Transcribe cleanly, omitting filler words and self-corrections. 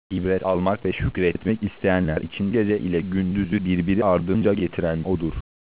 İbret almak ve şükretmek isteyenler için gece ile gündüzü birbiri ardınca getiren odur.